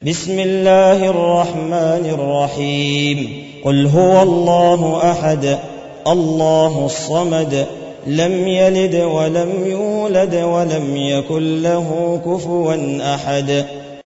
بسم الله الرحمن الرحيم قل هو الله أحد الله الصمد لم يلد ولم يولد ولم يكن له كفوا أحد